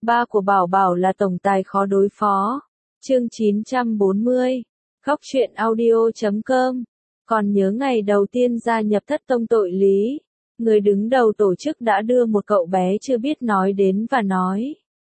Ba của Bảo Bảo là tổng tài khó đối phó. Chương 940. Góc truyện audio.com. Còn nhớ ngày đầu tiên gia nhập thất tông tội lý, người đứng đầu tổ chức đã đưa một cậu bé chưa biết nói đến và nói: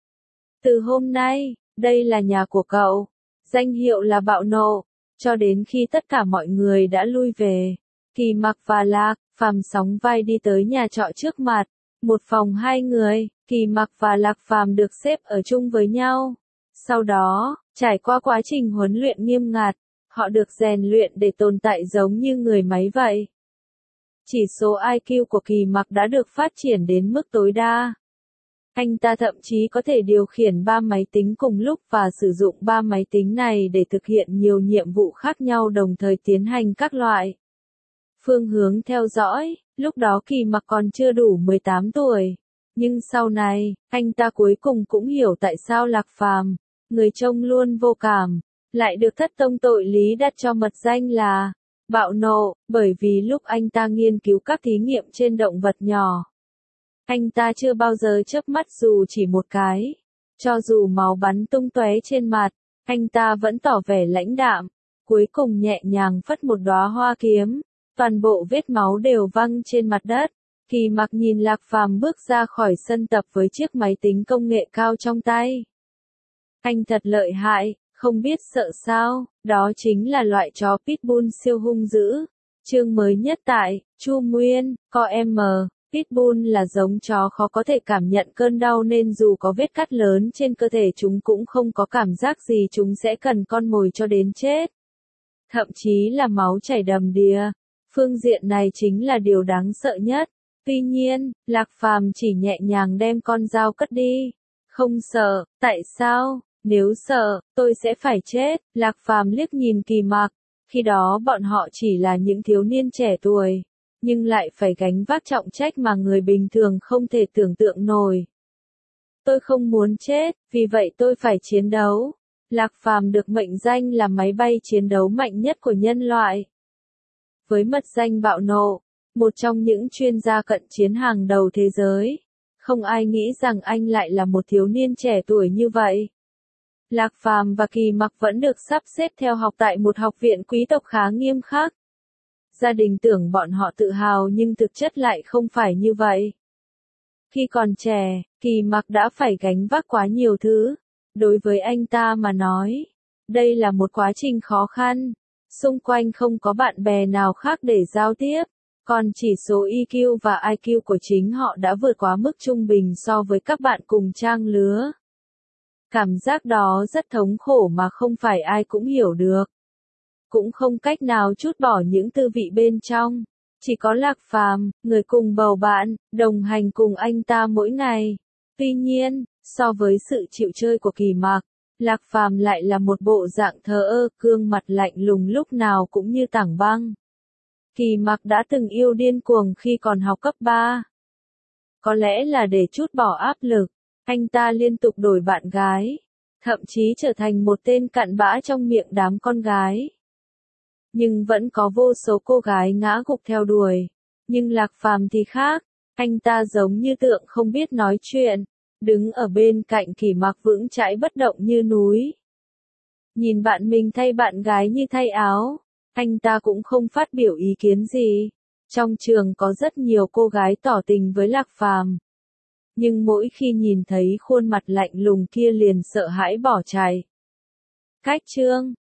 từ hôm nay, đây là nhà của cậu. Danh hiệu là Bạo Nộ. Cho đến khi tất cả mọi người đã lui về, Kỳ Mặc và Lạc Phàm sóng vai đi tới nhà trọ trước mặt. Một phòng hai người, Kỳ Mặc và Lạc Phàm được xếp ở chung với nhau. Sau đó, trải qua quá trình huấn luyện nghiêm ngặt, họ được rèn luyện để tồn tại giống như người máy vậy. Chỉ số IQ của Kỳ Mặc đã được phát triển đến mức tối đa. Anh ta thậm chí có thể điều khiển 3 máy tính cùng lúc và sử dụng 3 máy tính này để thực hiện nhiều nhiệm vụ khác nhau đồng thời tiến hành các loại phương hướng theo dõi. Lúc đó Kỳ Mặc còn chưa đủ 18 tuổi. Nhưng sau này, anh ta cuối cùng cũng hiểu tại sao Lạc Phàm, người trông luôn vô cảm, lại được thất tông tội lý đặt cho mật danh là Bạo Nộ, bởi vì lúc anh ta nghiên cứu các thí nghiệm trên động vật nhỏ, anh ta chưa bao giờ chớp mắt dù chỉ một cái. Cho dù máu bắn tung tóe trên mặt, anh ta vẫn tỏ vẻ lãnh đạm, cuối cùng nhẹ nhàng phất một đóa hoa kiếm, toàn bộ vết máu đều văng trên mặt đất. Kỳ Mặc nhìn Lạc Phàm bước ra khỏi sân tập với chiếc máy tính công nghệ cao trong tay. Anh thật lợi hại, không biết sợ sao, đó chính là loại chó Pitbull siêu hung dữ. Chương mới nhất tại Chu Nguyên, Com. Pitbull là giống chó khó có thể cảm nhận cơn đau nên dù có vết cắt lớn trên cơ thể chúng cũng không có cảm giác gì, chúng sẽ cần con mồi cho đến chết. Thậm chí là máu chảy đầm đìa. Phương diện này chính là điều đáng sợ nhất. Tuy nhiên, Lạc Phàm chỉ nhẹ nhàng đem con dao cất đi. Không sợ, tại sao? Nếu sợ, tôi sẽ phải chết. Lạc Phàm liếc nhìn Kỳ Mặc. Khi đó bọn họ chỉ là những thiếu niên trẻ tuổi, nhưng lại phải gánh vác trọng trách mà người bình thường không thể tưởng tượng nổi. Tôi không muốn chết, vì vậy tôi phải chiến đấu. Lạc Phàm được mệnh danh là máy bay chiến đấu mạnh nhất của nhân loại. Với mật danh Bạo Nộ, một trong những chuyên gia cận chiến hàng đầu thế giới, không ai nghĩ rằng anh lại là một thiếu niên trẻ tuổi như vậy. Lạc Phàm và Kỳ Mặc vẫn được sắp xếp theo học tại một học viện quý tộc khá nghiêm khắc. Gia đình tưởng bọn họ tự hào nhưng thực chất lại không phải như vậy. Khi còn trẻ, Kỳ Mặc đã phải gánh vác quá nhiều thứ. Đối với anh ta mà nói, đây là một quá trình khó khăn. Xung quanh không có bạn bè nào khác để giao tiếp, còn chỉ số EQ và IQ của chính họ đã vượt quá mức trung bình so với các bạn cùng trang lứa. Cảm giác đó rất thống khổ mà không phải ai cũng hiểu được. Cũng không cách nào trút bỏ những tư vị bên trong. Chỉ có Lạc Phàm, người cùng bầu bạn, đồng hành cùng anh ta mỗi ngày. Tuy nhiên, so với sự chịu chơi của Kỳ Mặc, Lạc Phàm lại là một bộ dạng thờ ơ, gương mặt lạnh lùng lúc nào cũng như tảng băng. Kỳ Mặc đã từng yêu điên cuồng khi còn học cấp 3. Có lẽ là để trút bỏ áp lực, anh ta liên tục đổi bạn gái, thậm chí trở thành một tên cặn bã trong miệng đám con gái. Nhưng vẫn có vô số cô gái ngã gục theo đuổi. Nhưng Lạc Phàm thì khác, anh ta giống như tượng không biết nói chuyện, đứng ở bên cạnh Kỳ Mặc vững chãi bất động như núi. Nhìn bạn mình thay bạn gái như thay áo, anh ta cũng không phát biểu ý kiến gì. Trong trường có rất nhiều cô gái tỏ tình với Lạc Phàm, nhưng mỗi khi nhìn thấy khuôn mặt lạnh lùng kia liền sợ hãi bỏ chạy. Cách chương